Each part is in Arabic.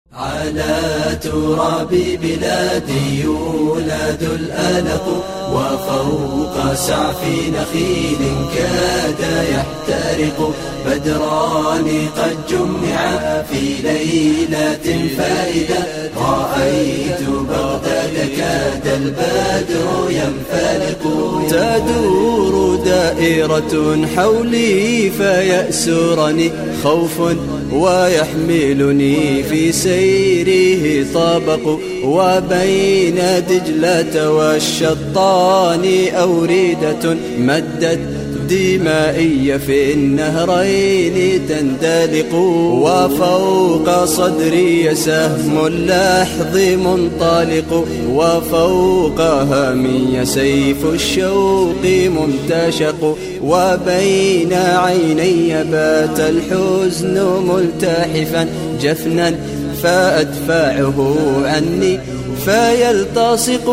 على تراب بلادي يولد الألق، وفوق سعف نخيل كاد يحترق، بدران قد جمعا في ليلة فائدة، رأيت بغداد كاد البدر ينفلق. تدور دائرة حولي فيأسرني خوف ويحملني في سيره طابق، وبين دجلة والشطان أوريدة مدت دمائي في النهرين تندلق، وفوق صدري سهم اللحظ منطلق، وفوق هامي سيف الشوق ممتشق، وبين عيني بات الحزن ملتحفا جفنا فأدفعه عني فيلتصق،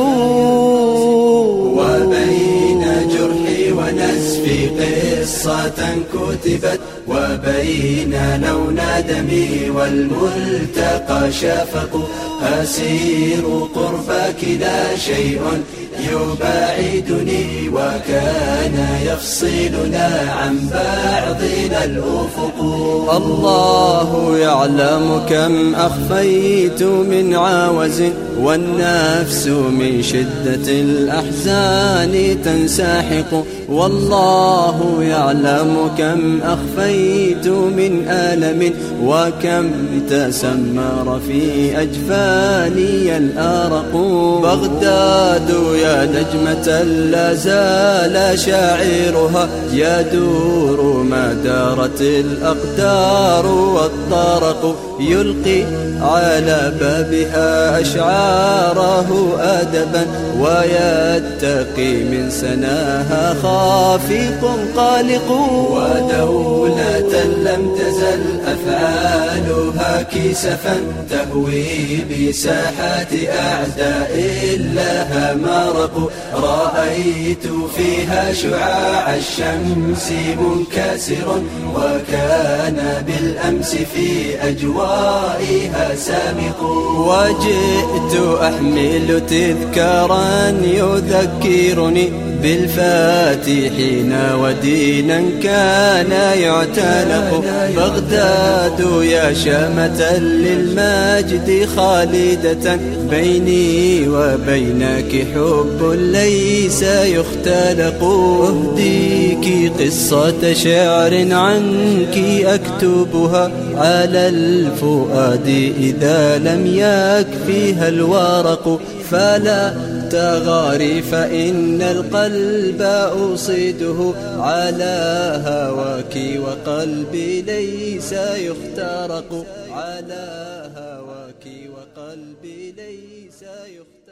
وبين جرحي ونزفي قصة كتبت، وبين لون دمي والملتقى شفق، أسير قربك لا شيء يباعدني، وكان يفصلنا عن بعضنا الأفق. الله يعلم كم أخفيت من عاوز، والنفس من شدة الأحزان تنساحق، والله يعلم كم أخفيت من آلم، وكم تسمر في أجفاني الآرق. بغداد يا نجمة لا زال شاعرها يدور ما دارت الأقدار والطرق، يلقي على بابها أشعاره أدبا، ويتقي من سناها خافق قالق. ودولة لم تزل أفعالها كسفا تهوي بساحات أعداء لها مرق، رأيت فيها شعاع الشمس منكسر، وكان بالأمس في أجوائها سامق. وجئت أحمل تذكارا يذكرني بالفاتحين ودينا كان يعتنق، بغداد يا شامة للمجد خالدة، بيني وبينك حب ليس يختلق. أهديك قصة شعر عنك أكتبها على الفؤاد إذا لم يكفيها الورق، فلا تغاري فإن القلب أصيده على هواك، وقلبي ليس يخترق على هواك، وقلبي ليس يخترق.